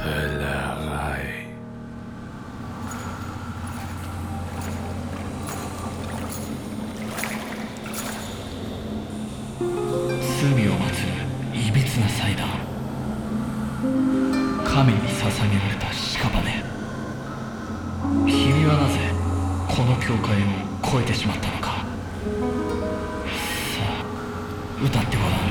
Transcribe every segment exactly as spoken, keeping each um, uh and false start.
罪を待ついびつな祭壇、神に捧げられた屍。君はなぜこの境界を越えてしまったのか。さあ歌ってごらん。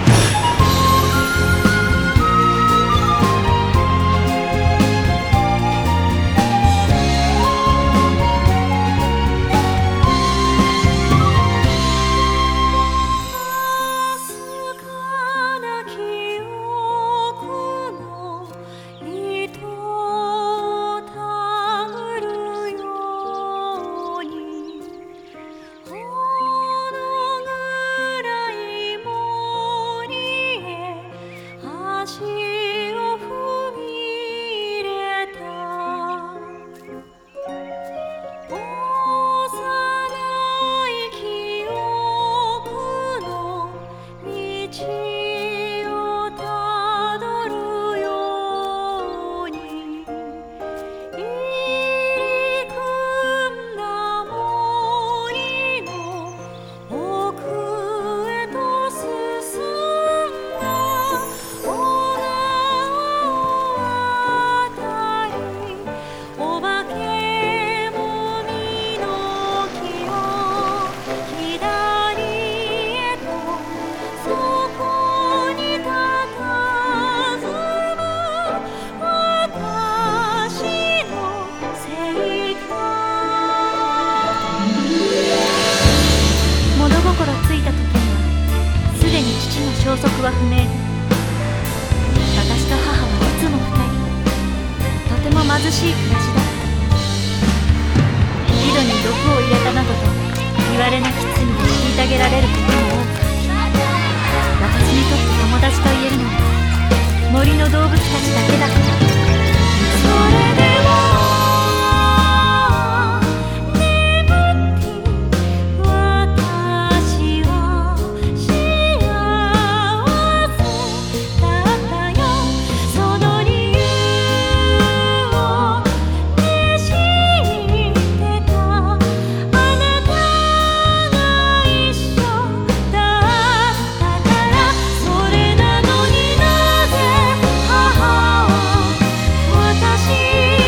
消息は不明で、私と母はいつも二人、とても貧しい暮らしだった。井戸に毒を入れたなどと言われなき罪で虐げられることも多く、私にとって友達と言えるのは森の動物たちだけだった。それでも私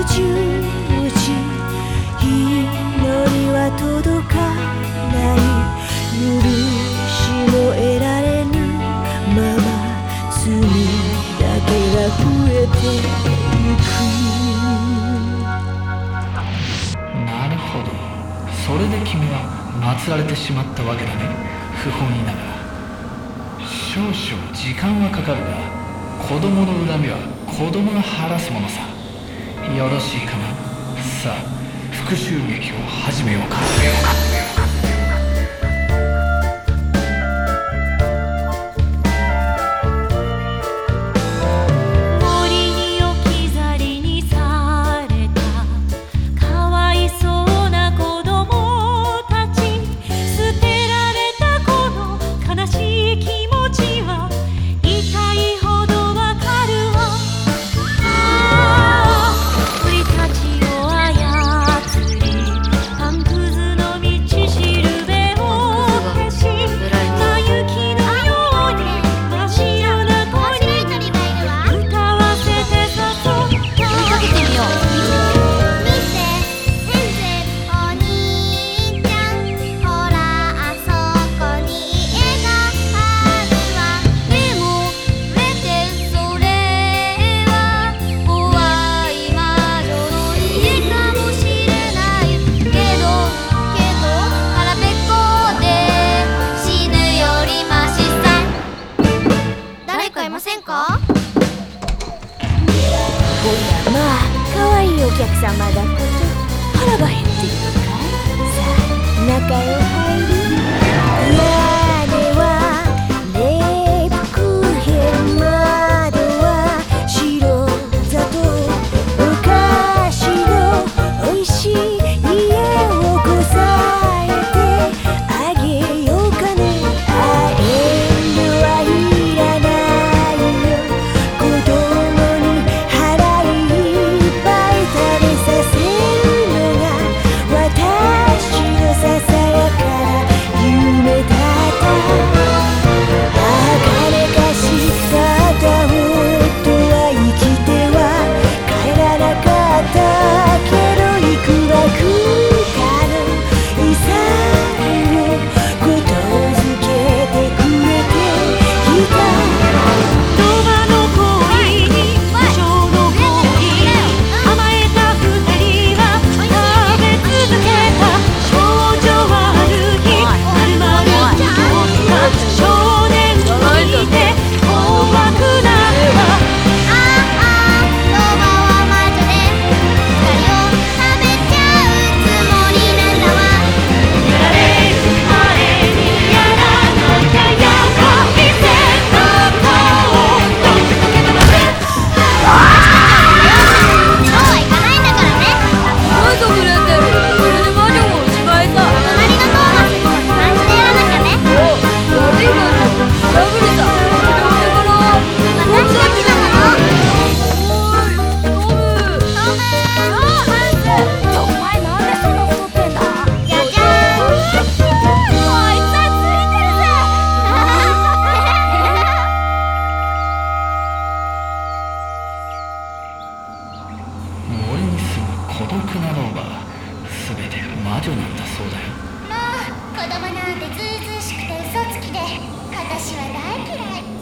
じうじ祈りは届かない許しも得られぬまま罪だけが増えてゆく。 なるほど、それで君は祀られてしまったわけだね。不本意ながら。少々時間はかかるが、子供の恨みは子供が晴らすものさ。よろしいかな。さあ、復讐劇を始めようか。 森に置き去りにされたかわいそうな子供たち、捨てられたこの悲しい気持ちは痛いほどわかるわ。ああ、鳥たちを操りパンくずの道しるべを消し、まゆきのように真っ白な子に歌わせて誘った。追いかけてみよう。 見て先生お兄ちゃん、ほらあそこに絵があるわ。でもれてそれは怖い魔女の家かもしれないけどけど腹ペコで死ぬよりマシさ。誰かいませんか？ ほらまあ可愛いお客様だこと腹が減ってるのかい。さあ中へ入る。屋根はレープクーヘン、窓は白砂糖、お菓子のおいしい家をこさえてあげようかね。あ遠慮はいらないよ、子供に腹いっぱい食べさせるのが私のささやかな夢だった。金貸したた夫は生きては帰らなかったけど、いくら食うかの遺産をことづけてくれてきた。 ロバの恋に魔女の恋に甘えた二人は食べ続けた。少女はある日まるまる太った少年を見て怖くなった。 ああ、ロバは魔女で二人を食べちゃうつもりなんだわ。 やられるあれにやらなきゃやばいぜな顔どけどけどけ。 そうはいかないんだからね。 なんと触れてる。これで魔女もおしまいさ。 隣のトーマスにも感じてやらなきゃね。 悪い魔女ダブルさ。 私たちのもの。 おいトム。 トム。 なあハンス。お前なんでそんな太ってんだ。 じゃじゃーん。 あいつはついてるぜ。 森に住む孤独な老婆は全て魔女なんだそうだよ。 もう子供なんてずうずうしくて嘘つきで、私は大嫌い。